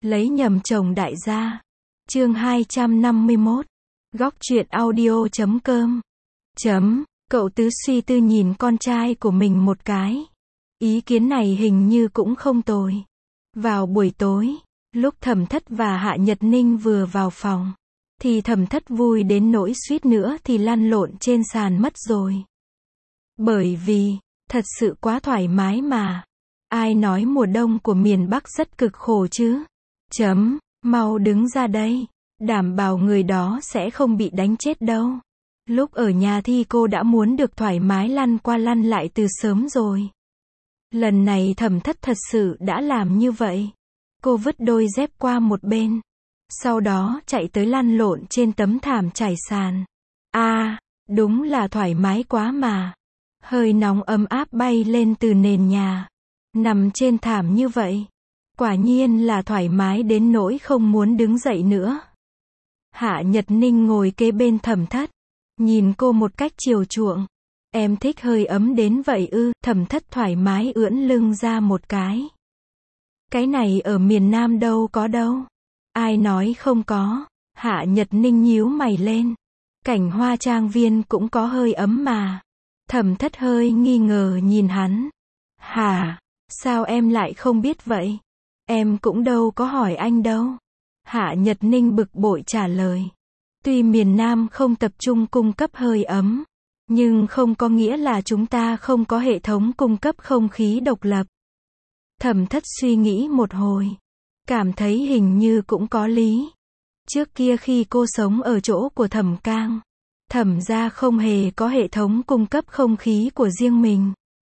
Lấy nhầm chồng đại gia. Chương 251. Góc truyện audio.com. Cậu Tứ suy tư nhìn con trai của mình một cái. Ý kiến này hình như cũng không tồi. Vào buổi tối, lúc Thẩm Thất và Hạ Nhật Ninh vừa vào phòng, thì Thẩm Thất vui đến nỗi suýt nữa thì lăn lộn trên sàn mất rồi. Bởi vì, thật sự quá thoải mái mà. Ai nói mùa đông của miền Bắc rất cực khổ chứ? Mau đứng ra đây. Đảm bảo người đó sẽ không bị đánh chết đâu. Lúc ở nhà thì cô đã muốn được thoải mái lăn qua lăn lại từ sớm rồi. Lần này Thẩm Thất thật sự đã làm như vậy. Cô vứt đôi dép qua một bên. Sau đó chạy tới lăn lộn trên tấm thảm trải sàn. Đúng là thoải mái quá mà. Hơi nóng ấm áp bay lên từ nền nhà. Nằm trên thảm như vậy. Quả nhiên là thoải mái đến nỗi không muốn đứng dậy nữa. Hạ Nhật Ninh ngồi kế bên Thẩm Thất. Nhìn cô một cách chiều chuộng. Em thích hơi ấm đến vậy ư? Thẩm Thất thoải mái ưỡn lưng ra một cái. Cái này ở miền Nam đâu có đâu. Ai nói không có? Hạ Nhật Ninh nhíu mày lên. Cảnh Hoa Trang Viên cũng có hơi ấm mà. Thẩm Thất hơi nghi ngờ nhìn hắn. Hả? Sao em lại không biết vậy? Em cũng đâu có hỏi anh đâu. Hạ Nhật Ninh bực bội trả lời. Tuy miền Nam không tập trung cung cấp hơi ấm, nhưng không có nghĩa là chúng ta không có hệ thống cung cấp không khí độc lập. Thẩm Thất suy nghĩ một hồi. Cảm thấy hình như cũng có lý. Trước kia khi cô sống ở chỗ của Thẩm Cang, Thẩm gia không hề có hệ thống cung cấp không khí của riêng mình.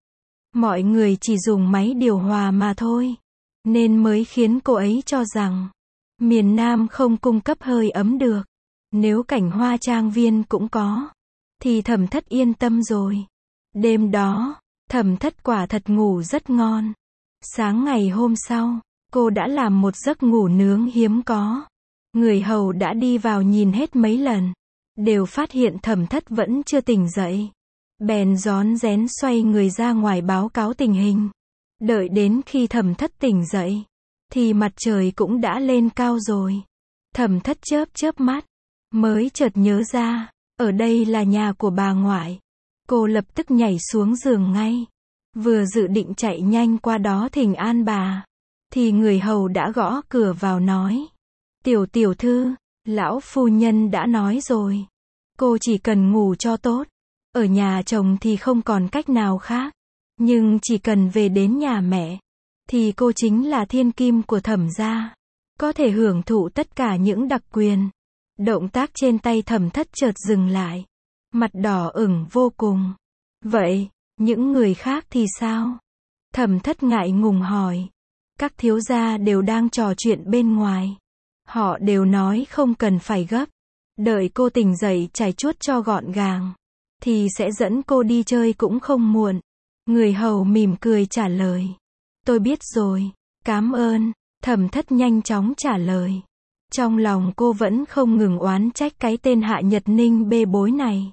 Mọi người chỉ dùng máy điều hòa mà thôi. Nên mới khiến cô ấy cho rằng miền Nam không cung cấp hơi ấm được. Nếu Cảnh Hoa Trang Viên cũng có, thì Thẩm Thất yên tâm rồi. Đêm đó, Thẩm Thất quả thật ngủ rất ngon. Sáng ngày hôm sau, cô đã làm một giấc ngủ nướng hiếm có. Người hầu đã đi vào nhìn hết mấy lần, đều phát hiện Thẩm Thất vẫn chưa tỉnh dậy. Bèn rón rén xoay người ra ngoài báo cáo tình hình. Đợi đến khi Thẩm Thất tỉnh dậy, thì mặt trời cũng đã lên cao rồi. Thẩm Thất chớp mắt, mới chợt nhớ ra, ở đây là nhà của bà ngoại. Cô lập tức nhảy xuống giường ngay. Vừa dự định chạy nhanh qua đó thỉnh an bà, thì người hầu đã gõ cửa vào nói. Tiểu thư, lão phu nhân đã nói rồi. Cô chỉ cần ngủ cho tốt. Ở nhà chồng thì không còn cách nào khác. Nhưng chỉ cần về đến nhà mẹ, thì cô chính là thiên kim của Thẩm gia. Có thể hưởng thụ tất cả những đặc quyền. Động tác trên tay Thẩm Thất chợt dừng lại. Mặt đỏ ửng vô cùng. Vậy, những người khác thì sao? Thẩm Thất ngại ngùng hỏi. Các thiếu gia đều đang trò chuyện bên ngoài. Họ đều nói không cần phải gấp. Đợi cô tỉnh dậy chải chuốt cho gọn gàng, thì sẽ dẫn cô đi chơi cũng không muộn. Người hầu mỉm cười trả lời. Tôi biết rồi, cảm ơn. Thẩm Thất nhanh chóng trả lời. Trong lòng cô vẫn không ngừng oán trách cái tên Hạ Nhật Ninh bê bối này.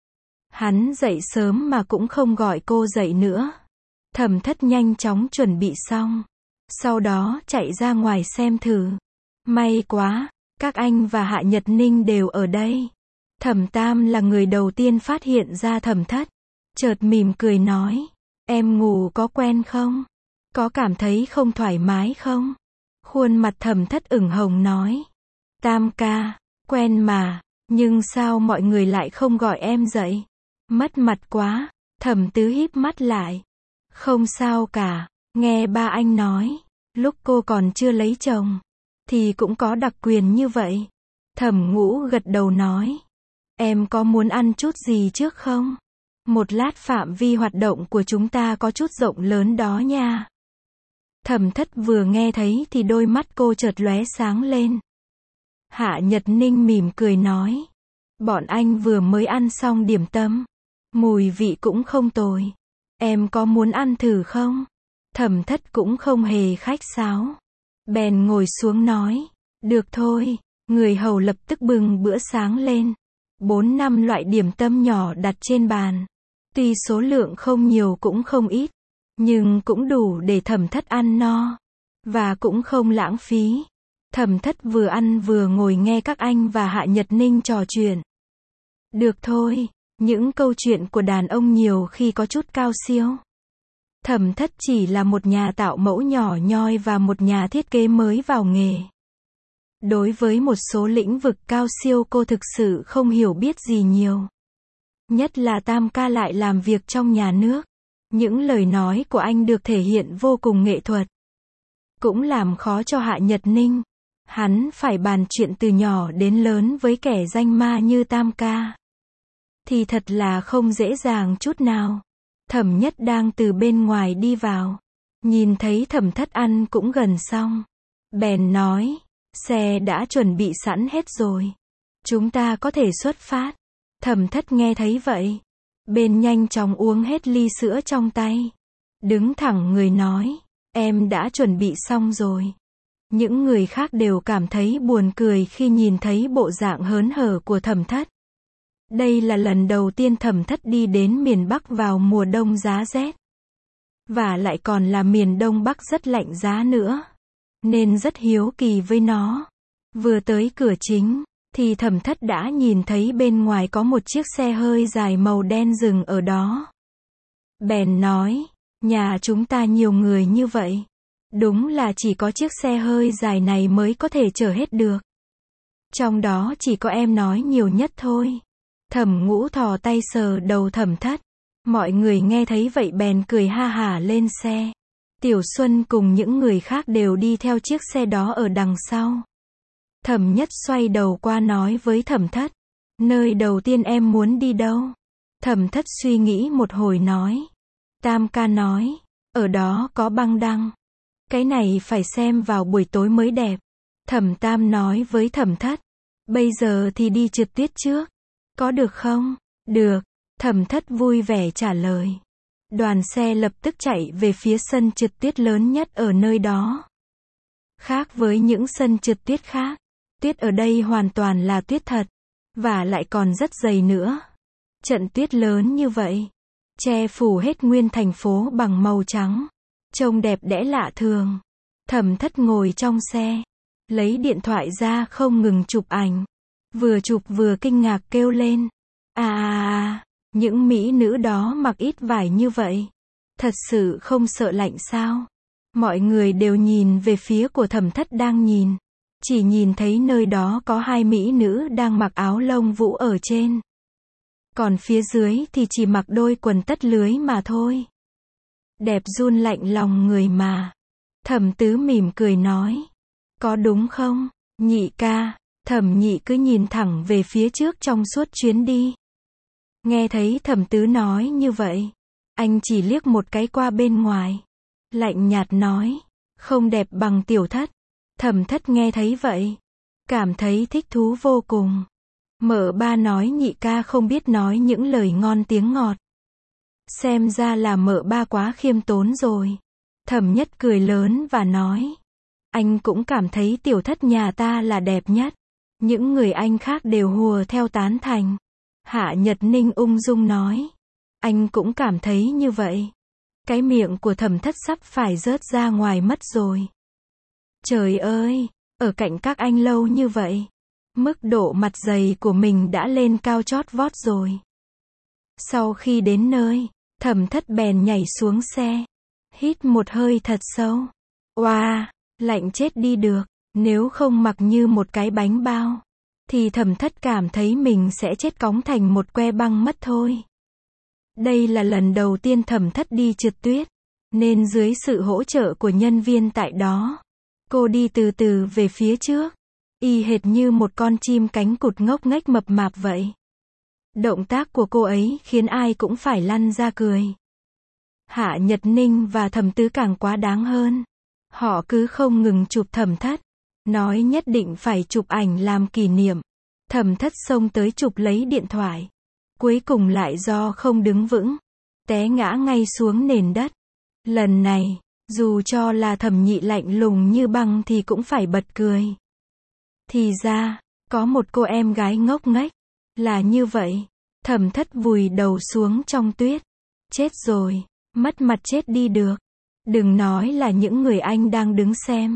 Hắn dậy sớm mà cũng không gọi cô dậy nữa. Thẩm Thất nhanh chóng chuẩn bị xong. Sau đó chạy ra ngoài xem thử. May quá, các anh và Hạ Nhật Ninh đều ở đây. Thẩm Tam là người đầu tiên phát hiện ra Thẩm Thất. Chợt mỉm cười nói. Em ngủ có quen không? Có cảm thấy không thoải mái không? Khuôn mặt Thẩm Thất ửng hồng nói. Tam ca, quen mà, nhưng sao mọi người lại không gọi em dậy? Mất mặt quá. Thẩm Tứ híp mắt lại. Không sao cả, nghe ba anh nói, lúc cô còn chưa lấy chồng, thì cũng có đặc quyền như vậy. Thẩm Ngũ gật đầu nói. Em có muốn ăn chút gì trước không? Một lát phạm vi hoạt động của chúng ta có chút rộng lớn đó nha. Thẩm Thất vừa nghe thấy thì đôi mắt cô chợt lóe sáng lên. Hạ Nhật Ninh mỉm cười nói. Bọn anh vừa mới ăn xong điểm tâm. Mùi vị cũng không tồi. Em có muốn ăn thử không? Thẩm Thất cũng không hề khách sáo. Bèn ngồi xuống nói. Được thôi. Người hầu lập tức bưng bữa sáng lên. 4-5 loại điểm tâm nhỏ đặt trên bàn. Tuy số lượng không nhiều cũng không ít, nhưng cũng đủ để Thẩm Thất ăn no. Và cũng không lãng phí. Thẩm Thất vừa ăn vừa ngồi nghe các anh và Hạ Nhật Ninh trò chuyện. Được thôi, những câu chuyện của đàn ông nhiều khi có chút cao siêu. Thẩm Thất chỉ là một nhà tạo mẫu nhỏ nhoi và một nhà thiết kế mới vào nghề. Đối với một số lĩnh vực cao siêu cô thực sự không hiểu biết gì nhiều. Nhất là Tam ca lại làm việc trong nhà nước. Những lời nói của anh được thể hiện vô cùng nghệ thuật. Cũng làm khó cho Hạ Nhật Ninh. Hắn phải bàn chuyện từ nhỏ đến lớn với kẻ danh ma như Tam ca. Thì thật là không dễ dàng chút nào. Thẩm Nhất đang từ bên ngoài đi vào. Nhìn thấy Thẩm Thất ăn cũng gần xong. Bèn nói, xe đã chuẩn bị sẵn hết rồi. Chúng ta có thể xuất phát. Thẩm Thất nghe thấy vậy. Bên nhanh chóng uống hết ly sữa trong tay. Đứng thẳng người nói, em đã chuẩn bị xong rồi. Những người khác đều cảm thấy buồn cười khi nhìn thấy bộ dạng hớn hở của Thẩm Thất. Đây là lần đầu tiên Thẩm Thất đi đến miền Bắc vào mùa đông giá rét. Và lại còn là miền Đông Bắc rất lạnh giá nữa. Nên rất hiếu kỳ với nó. Vừa tới cửa chính, thì Thẩm Thất đã nhìn thấy bên ngoài có một chiếc xe hơi dài màu đen dừng ở đó. Bèn nói, nhà chúng ta nhiều người như vậy. Đúng là chỉ có chiếc xe hơi dài này mới có thể chở hết được. Trong đó chỉ có em nói nhiều nhất thôi. Thẩm Ngũ thò tay sờ đầu Thẩm Thất. Mọi người nghe thấy vậy bèn cười ha hả lên xe. Tiểu Xuân cùng những người khác đều đi theo chiếc xe đó ở đằng sau. Thẩm Nhất xoay đầu qua nói với Thẩm Thất. Nơi đầu tiên em muốn đi đâu? Thẩm Thất suy nghĩ một hồi nói. Tam ca nói, ở đó có băng đăng. Cái này phải xem vào buổi tối mới đẹp. Thẩm Tam nói với Thẩm Thất. Bây giờ thì đi trượt tuyết trước. Có được không? Được. Thẩm Thất vui vẻ trả lời. Đoàn xe lập tức chạy về phía sân trượt tuyết lớn nhất ở nơi đó. Khác với những sân trượt tuyết khác, tuyết ở đây hoàn toàn là tuyết thật. Và lại còn rất dày nữa. Trận tuyết lớn như vậy, che phủ hết nguyên thành phố bằng màu trắng. Trông đẹp đẽ lạ thường. Thẩm Thất ngồi trong xe, lấy điện thoại ra không ngừng chụp ảnh. Vừa chụp vừa kinh ngạc kêu lên. Những mỹ nữ đó mặc ít vải như vậy. Thật sự không sợ lạnh sao? Mọi người đều nhìn về phía của Thẩm Thất đang nhìn. Chỉ nhìn thấy nơi đó có hai mỹ nữ đang mặc áo lông vũ ở trên. Còn phía dưới thì chỉ mặc đôi quần tất lưới mà thôi. Đẹp run lạnh lòng người mà. Thẩm Tứ mỉm cười nói. Có đúng không, Nhị ca? Thẩm Nhị cứ nhìn thẳng về phía trước trong suốt chuyến đi. Nghe thấy Thẩm Tứ nói như vậy, anh chỉ liếc một cái qua bên ngoài. Lạnh nhạt nói, không đẹp bằng Tiểu Thất. Thẩm Thất nghe thấy vậy, cảm thấy thích thú vô cùng. Mợ ba nói Nhị ca không biết nói những lời ngon tiếng ngọt. Xem ra là mợ ba quá khiêm tốn rồi. Thẩm Nhất cười lớn và nói. Anh cũng cảm thấy Tiểu Thất nhà ta là đẹp nhất. Những người anh khác đều hùa theo tán thành. Hạ Nhật Ninh ung dung nói. Anh cũng cảm thấy như vậy. Cái miệng của Thẩm Thất sắp phải rớt ra ngoài mất rồi. Trời ơi, ở cạnh các anh lâu như vậy. Mức độ mặt dày của mình đã lên cao chót vót rồi. Sau khi đến nơi, Thẩm Thất bèn nhảy xuống xe. Hít một hơi thật sâu. Oa, lạnh chết đi được. Nếu không mặc như một cái bánh bao, thì Thẩm Thất cảm thấy mình sẽ chết cóng thành một que băng mất thôi. Đây là lần đầu tiên Thẩm Thất đi trượt tuyết, nên dưới sự hỗ trợ của nhân viên tại đó, cô đi từ từ về phía trước, y hệt như một con chim cánh cụt ngốc nghếch mập mạp vậy. Động tác của cô ấy khiến ai cũng phải lăn ra cười. Hạ Nhật Ninh và Thẩm Tứ càng quá đáng hơn. Họ cứ không ngừng chụp Thẩm Thất, nói nhất định phải chụp ảnh làm kỷ niệm. Thẩm Thất xông tới chụp lấy điện thoại. Cuối cùng lại do không đứng vững, té ngã ngay xuống nền đất. Lần này, dù cho là Thẩm Nhị lạnh lùng như băng thì cũng phải bật cười. Thì ra, có một cô em gái ngốc nghếch. Là như vậy. Thẩm Thất vùi đầu xuống trong tuyết. Chết rồi, mất mặt chết đi được. Đừng nói là những người anh đang đứng xem.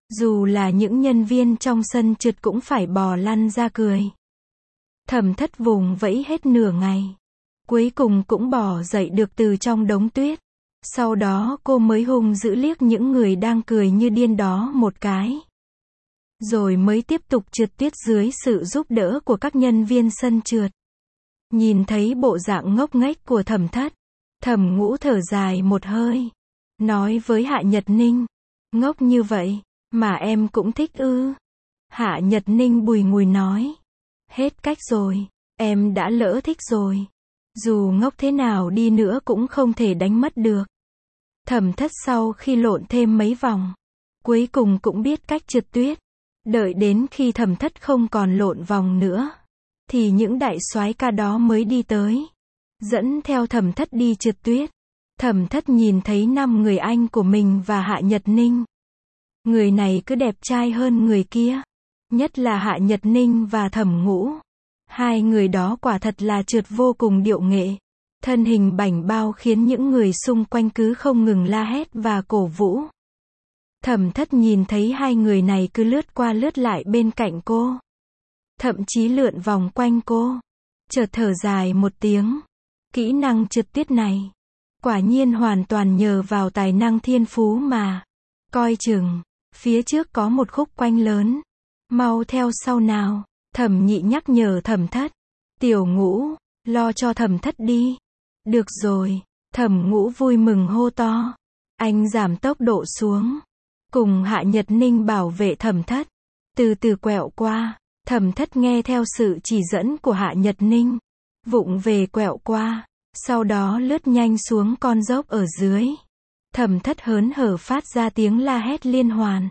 Dù là những nhân viên trong sân trượt cũng phải bò lăn ra cười. Thẩm Thất vùng vẫy hết nửa ngày. Cuối cùng cũng bò dậy được từ trong đống tuyết. Sau đó cô mới hung dữ liếc những người đang cười như điên đó một cái. Rồi mới tiếp tục trượt tuyết dưới sự giúp đỡ của các nhân viên sân trượt. Nhìn thấy bộ dạng ngốc nghếch của Thẩm Thất, Thẩm Ngũ thở dài một hơi. Nói với Hạ Nhật Ninh, ngốc như vậy, mà em cũng thích ư? Hạ Nhật Ninh bùi ngùi nói, hết cách rồi, em đã lỡ thích rồi. Dù ngốc thế nào đi nữa cũng không thể đánh mất được. Thẩm Thất sau khi lộn thêm mấy vòng, cuối cùng cũng biết cách trượt tuyết. Đợi đến khi Thẩm Thất không còn lộn vòng nữa, thì những đại soái ca đó mới đi tới, dẫn theo Thẩm Thất đi trượt tuyết. Thẩm Thất nhìn thấy 5 người anh của mình và Hạ Nhật Ninh. Người này cứ đẹp trai hơn người kia, nhất là Hạ Nhật Ninh và Thẩm Ngũ. Hai người đó quả thật là trượt vô cùng điệu nghệ. Thân hình bảnh bao khiến những người xung quanh cứ không ngừng la hét và cổ vũ. Thẩm Thất nhìn thấy hai người này cứ lướt qua lướt lại bên cạnh cô. Thậm chí lượn vòng quanh cô. Chợt thở dài một tiếng. Kỹ năng trượt tuyết này, quả nhiên hoàn toàn nhờ vào tài năng thiên phú mà. Coi chừng, phía trước có một khúc quanh lớn. Mau theo sau nào. Thẩm Nhị nhắc nhở Thẩm Thất. Tiểu Ngũ, lo cho Thẩm Thất đi. Được rồi, Thẩm Ngũ vui mừng hô to. Anh giảm tốc độ xuống. Cùng Hạ Nhật Ninh bảo vệ Thẩm Thất. Từ từ quẹo qua. Thẩm Thất nghe theo sự chỉ dẫn của Hạ Nhật Ninh. Vụng về quẹo qua. Sau đó lướt nhanh xuống con dốc ở dưới. Thẩm Thất hớn hở phát ra tiếng la hét liên hoàn.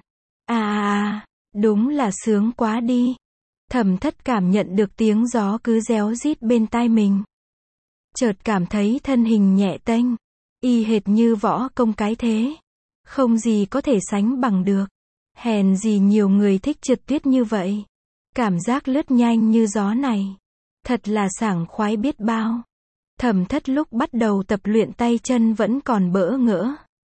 Đúng là sướng quá đi. Thẩm Thất cảm nhận được tiếng gió cứ réo rít bên tai mình. Chợt cảm thấy thân hình nhẹ tênh, y hệt như võ công cái thế. Không gì có thể sánh bằng được. Hèn gì nhiều người thích trượt tuyết như vậy. Cảm giác lướt nhanh như gió này, thật là sảng khoái biết bao. Thẩm Thất lúc bắt đầu tập luyện tay chân vẫn còn bỡ ngỡ.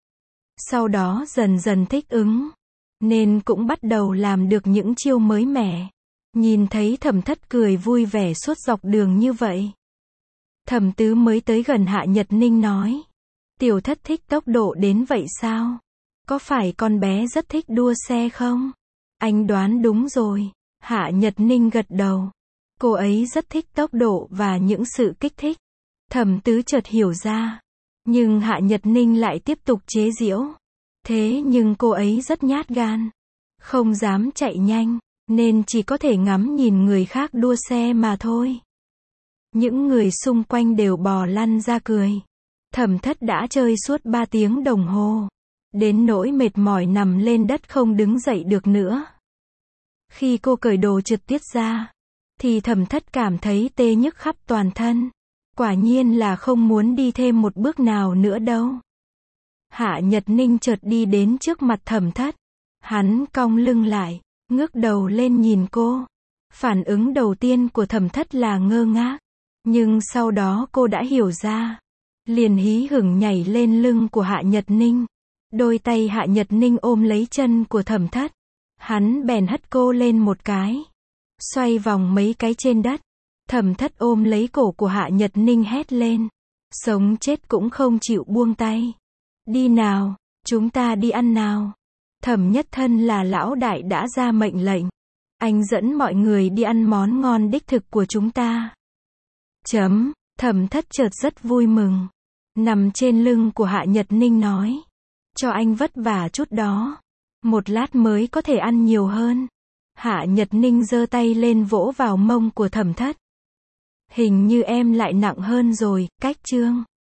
Sau đó dần dần thích ứng, nên cũng bắt đầu làm được những chiêu mới mẻ. Nhìn thấy Thẩm Thất cười vui vẻ suốt dọc đường như vậy, Thẩm Tứ mới tới gần Hạ Nhật Ninh nói. Tiểu Thất thích tốc độ đến vậy sao? Có phải con bé rất thích đua xe không? Anh đoán đúng rồi. Hạ Nhật Ninh gật đầu. Cô ấy rất thích tốc độ và những sự kích thích. Thẩm Tứ chợt hiểu ra. Nhưng Hạ Nhật Ninh lại tiếp tục chế giễu. Thế nhưng cô ấy rất nhát gan. Không dám chạy nhanh, nên chỉ có thể ngắm nhìn người khác đua xe mà thôi. Những người xung quanh đều bò lăn ra cười. Thẩm Thất đã chơi suốt 3 tiếng đồng hồ. Đến nỗi mệt mỏi nằm lên đất không đứng dậy được nữa. Khi cô cởi đồ trượt tuyết ra, thì Thẩm Thất cảm thấy tê nhức khắp toàn thân. Quả nhiên là không muốn đi thêm một bước nào nữa đâu. Hạ Nhật Ninh chợt đi đến trước mặt Thẩm Thất. Hắn cong lưng lại, ngước đầu lên nhìn cô. Phản ứng đầu tiên của Thẩm Thất là ngơ ngác. Nhưng sau đó cô đã hiểu ra. Liền hí hửng nhảy lên lưng của Hạ Nhật Ninh. Đôi tay Hạ Nhật Ninh ôm lấy chân của Thẩm Thất. Hắn bèn hất cô lên một cái. Xoay vòng mấy cái trên đất. Thẩm Thất ôm lấy cổ của Hạ Nhật Ninh hét lên. Sống chết cũng không chịu buông tay. Đi nào, chúng ta đi ăn nào. Thẩm Nhất Thân là lão đại đã ra mệnh lệnh. Anh dẫn mọi người đi ăn món ngon đích thực của chúng ta. Thẩm Thất chợt rất vui mừng. Nằm trên lưng của Hạ Nhật Ninh nói. Cho anh vất vả chút đó. Một lát mới có thể ăn nhiều hơn. Hạ Nhật Ninh giơ tay lên vỗ vào mông của Thẩm Thất. Hình như em lại nặng hơn rồi, cách chương.